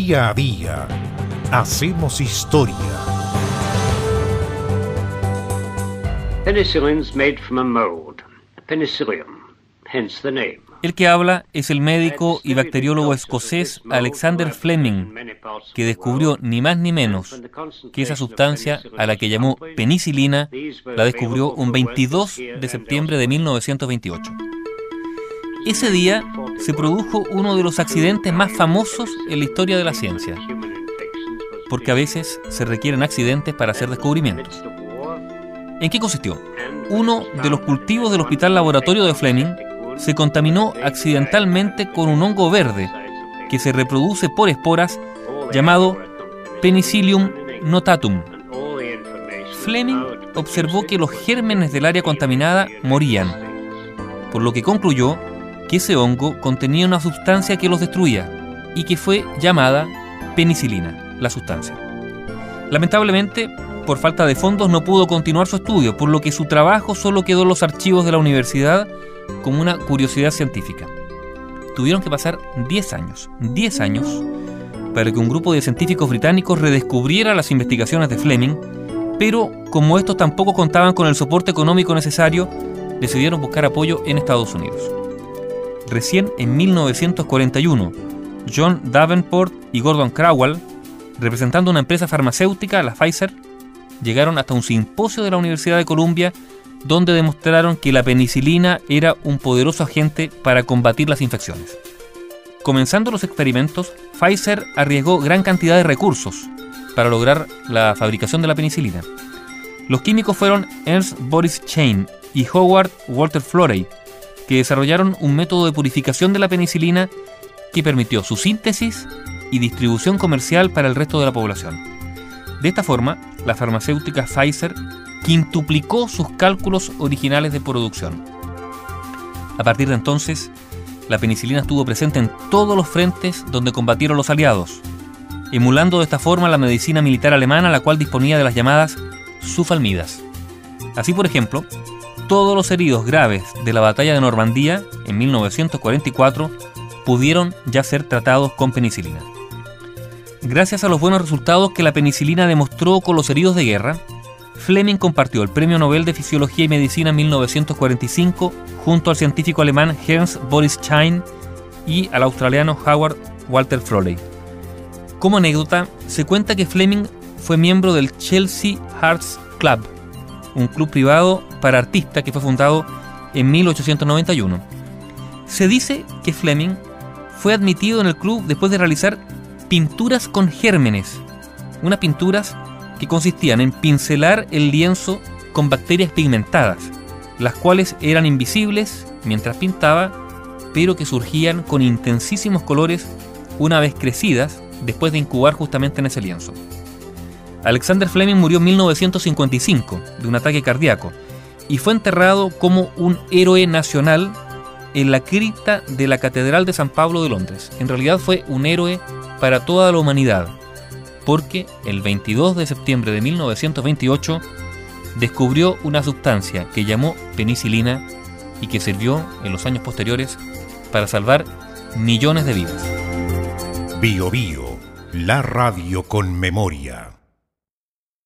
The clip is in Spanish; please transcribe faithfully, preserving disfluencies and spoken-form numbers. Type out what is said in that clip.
Día a día hacemos historia. Penicillin is made from a mold, Penicillium, hence the name. El que habla es el médico y bacteriólogo escocés Alexander Fleming, que descubrió ni más ni menos que esa sustancia, a la que llamó penicilina, la descubrió un veintidós de septiembre de mil novecientos veintiocho. Ese día se produjo uno de los accidentes más famosos en la historia de la ciencia, porque a veces se requieren accidentes para hacer descubrimientos. ¿En qué consistió? Uno de los cultivos del hospital laboratorio de Fleming se contaminó accidentalmente con un hongo verde que se reproduce por esporas llamado Penicillium notatum. Fleming observó que los gérmenes del área contaminada morían, por lo que concluyó que ese hongo contenía una sustancia que los destruía y que fue llamada penicilina, la sustancia. Lamentablemente, por falta de fondos no pudo continuar su estudio, por lo que su trabajo solo quedó en los archivos de la universidad como una curiosidad científica. Tuvieron que pasar diez años, diez años, para que un grupo de científicos británicos redescubriera las investigaciones de Fleming, pero como estos tampoco contaban con el soporte económico necesario, decidieron buscar apoyo en Estados Unidos. Recién en mil novecientos cuarenta y uno, John Davenport y Gordon Crowell, representando una empresa farmacéutica, la Pfizer, llegaron hasta un simposio de la Universidad de Columbia donde demostraron que la penicilina era un poderoso agente para combatir las infecciones. Comenzando los experimentos, Pfizer arriesgó gran cantidad de recursos para lograr la fabricación de la penicilina. Los químicos fueron Ernst Boris Chain y Howard Walter Florey, que desarrollaron un método de purificación de la penicilina que permitió su síntesis y distribución comercial para el resto de la población. De esta forma, la farmacéutica Pfizer quintuplicó sus cálculos originales de producción. A partir de entonces, la penicilina estuvo presente en todos los frentes donde combatieron los aliados, emulando de esta forma la medicina militar alemana, la cual disponía de las llamadas sulfamidas. Así, por ejemplo, todos los heridos graves de la batalla de Normandía en mil novecientos cuarenta y cuatro pudieron ya ser tratados con penicilina. Gracias a los buenos resultados que la penicilina demostró con los heridos de guerra, Fleming compartió el Premio Nobel de Fisiología y Medicina en mil novecientos cuarenta y cinco junto al científico alemán Ernst Boris Chain y al australiano Howard Walter Florey. Como anécdota, se cuenta que Fleming fue miembro del Chelsea Arts Club, un club privado para artistas que fue fundado en mil ochocientos noventa y uno. Se dice que Fleming fue admitido en el club después de realizar pinturas con gérmenes, unas pinturas que consistían en pincelar el lienzo con bacterias pigmentadas, las cuales eran invisibles mientras pintaba, pero que surgían con intensísimos colores una vez crecidas después de incubar justamente en ese lienzo. Alexander Fleming murió en mil novecientos cincuenta y cinco de un ataque cardíaco y fue enterrado como un héroe nacional en la cripta de la Catedral de San Pablo de Londres. En realidad fue un héroe para toda la humanidad, porque el veintidós de septiembre de mil novecientos veintiocho descubrió una sustancia que llamó penicilina y que sirvió en los años posteriores para salvar millones de vidas. Bio Bio, la radio con memoria.